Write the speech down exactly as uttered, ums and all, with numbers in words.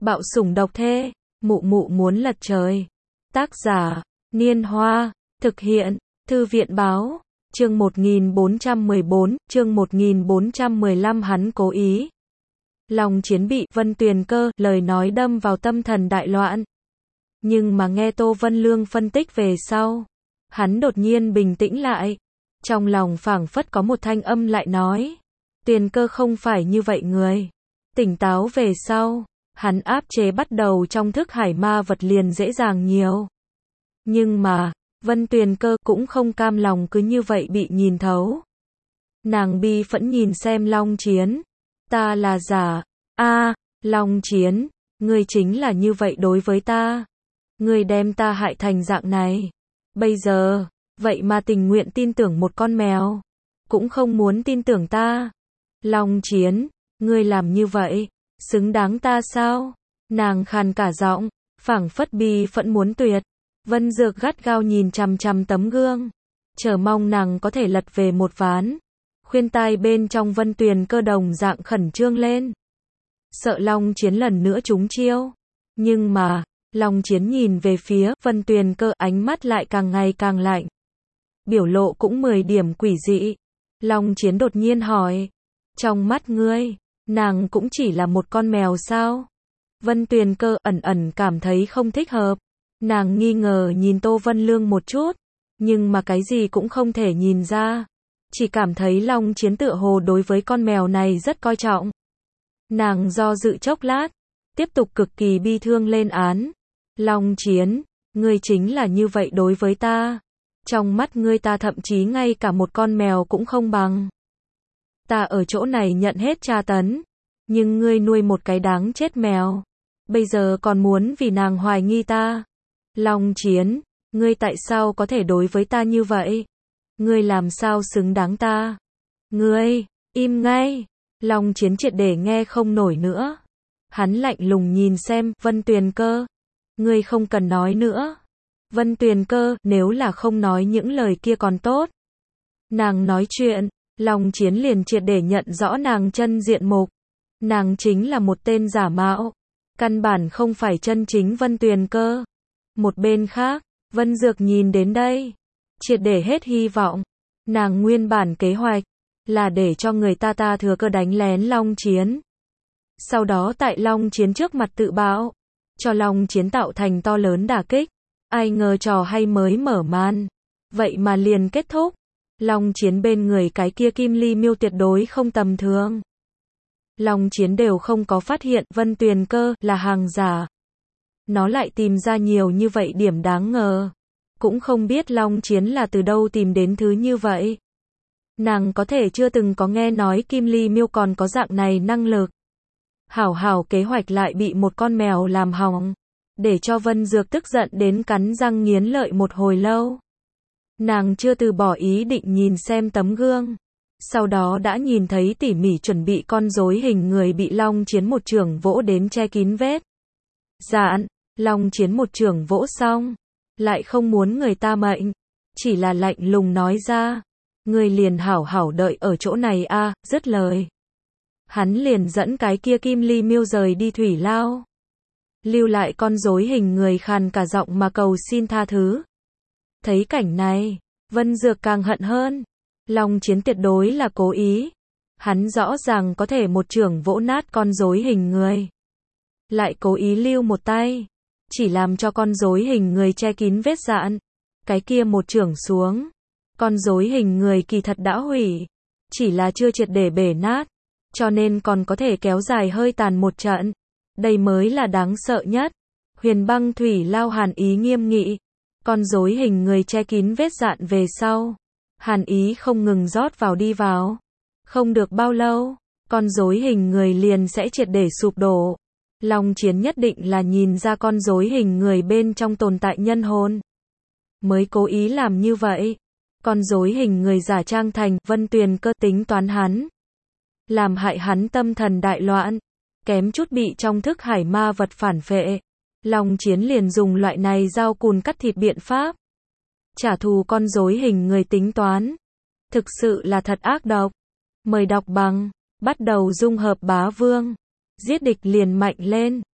Bạo sủng độc thê, mụ mụ muốn lật trời. Tác giả, Niên Hoa, thực hiện, Thư viện báo, chương một nghìn bốn trăm mười bốn, chương một nghìn bốn trăm mười lăm hắn cố ý. Lòng Chiến bị Vân Tuyền Cơ lời nói đâm vào tâm thần đại loạn. Nhưng mà nghe Tô Vân Lương phân tích về sau, hắn đột nhiên bình tĩnh lại. Trong lòng phảng phất có một thanh âm lại nói, Tuyền Cơ không phải như vậy người. Tỉnh táo về sau, hắn áp chế bắt đầu trong thức hải ma vật liền dễ dàng nhiều. Nhưng mà, Vân Tuyền Cơ cũng không cam lòng cứ như vậy bị nhìn thấu. Nàng bi phẫn nhìn xem Long Chiến. Ta là giả. A, Long Chiến, ngươi chính là như vậy đối với ta. Ngươi đem ta hại thành dạng này. Bây giờ, vậy mà tình nguyện tin tưởng một con mèo. Cũng không muốn tin tưởng ta. Long Chiến, ngươi làm như vậy, xứng đáng ta sao? Nàng khàn cả giọng, phảng phất bi phẫn muốn tuyệt. Vân Dược gắt gao nhìn chằm chằm tấm gương, chờ mong nàng có thể lật về một ván. Khuyên tai bên trong Vân Tuyền Cơ đồng dạng khẩn trương lên. Sợ Long Chiến lần nữa trúng chiêu. Nhưng mà, Long Chiến nhìn về phía Vân Tuyền Cơ, ánh mắt lại càng ngày càng lạnh. Biểu lộ cũng mười điểm quỷ dị. Long Chiến đột nhiên hỏi, trong mắt ngươi, nàng cũng chỉ là một con mèo sao? Vân Tuyền Cơ ẩn ẩn cảm thấy không thích hợp. Nàng nghi ngờ nhìn Tô Vân Lương một chút, nhưng mà cái gì cũng không thể nhìn ra. Chỉ cảm thấy Long Chiến tựa hồ đối với con mèo này rất coi trọng. Nàng do dự chốc lát, tiếp tục cực kỳ bi thương lên án. Long Chiến, ngươi chính là như vậy đối với ta. Trong mắt ngươi ta thậm chí ngay cả một con mèo cũng không bằng. Ta ở chỗ này nhận hết tra tấn, nhưng ngươi nuôi một cái đáng chết mèo. Bây giờ còn muốn vì nàng hoài nghi ta. Long Chiến, ngươi tại sao có thể đối với ta như vậy? Ngươi làm sao xứng đáng ta? Ngươi, im ngay. Long Chiến triệt để nghe không nổi nữa. Hắn lạnh lùng nhìn xem Vân Tuyền Cơ. Ngươi không cần nói nữa. Vân Tuyền Cơ, nếu là không nói những lời kia còn tốt. Nàng nói chuyện, Long Chiến liền triệt để nhận rõ nàng chân diện mục. Nàng chính là một tên giả mạo. Căn bản không phải chân chính Vân Tuyền Cơ. Một bên khác, Vân Dược nhìn đến đây, triệt để hết hy vọng. Nàng nguyên bản kế hoạch là để cho người ta ta thừa cơ đánh lén Long Chiến. Sau đó tại Long Chiến trước mặt tự bạo, cho Long Chiến tạo thành to lớn đả kích. Ai ngờ trò hay mới mở màn, vậy mà liền kết thúc. Long Chiến bên người cái kia Kim Ly Miêu tuyệt đối không tầm thường. Long Chiến đều không có phát hiện Vân Tuyền Cơ là hàng giả. Nó lại tìm ra nhiều như vậy điểm đáng ngờ. Cũng không biết Long Chiến là từ đâu tìm đến thứ như vậy. Nàng có thể chưa từng có nghe nói Kim Ly Miêu còn có dạng này năng lực. Hảo hảo kế hoạch lại bị một con mèo làm hỏng. Để cho Vân Dược tức giận đến cắn răng nghiến lợi một hồi lâu. Nàng chưa từ bỏ ý định nhìn xem tấm gương. Sau đó đã nhìn thấy tỉ mỉ chuẩn bị con rối hình người bị Long Chiến một chưởng vỗ đến che kín vết dạn. Long Chiến một chưởng vỗ xong, lại không muốn người ta mệnh, chỉ là lạnh lùng nói ra, ngươi liền hảo hảo đợi ở chỗ này a. À, dứt lời, hắn liền dẫn cái kia Kim Ly Miêu rời đi thủy lao, lưu lại con rối hình người khàn cả giọng mà cầu xin tha thứ. Thấy cảnh này, Vân Dược càng hận hơn. Long Chiến tuyệt đối là cố ý. Hắn rõ ràng có thể một chưởng vỗ nát con rối hình người, lại cố ý lưu một tay, chỉ làm cho con rối hình người che kín vết dạn. Cái kia một chưởng xuống, con rối hình người kỳ thật đã hủy, chỉ là chưa triệt để bể nát, cho nên còn có thể kéo dài hơi tàn một trận. Đây mới là đáng sợ nhất. Huyền Băng thủy lao hàn ý nghiêm nghị. Con rối hình người che kín vết dạn về sau, hàn ý không ngừng rót vào đi vào. Không được bao lâu, con rối hình người liền sẽ triệt để sụp đổ. Long Chiến nhất định là nhìn ra con rối hình người bên trong tồn tại nhân hồn, mới cố ý làm như vậy. Con rối hình người giả trang thành Vân Tuyền Cơ tính toán hắn, làm hại hắn tâm thần đại loạn, kém chút bị trong thức hải ma vật phản phệ. Long Chiến liền dùng loại này dao cùn cắt thịt biện pháp trả thù con rối hình người tính toán. Thực sự là thật ác độc. Mời đọc bằng bắt đầu dung hợp bá vương. Giết địch liền mạnh lên.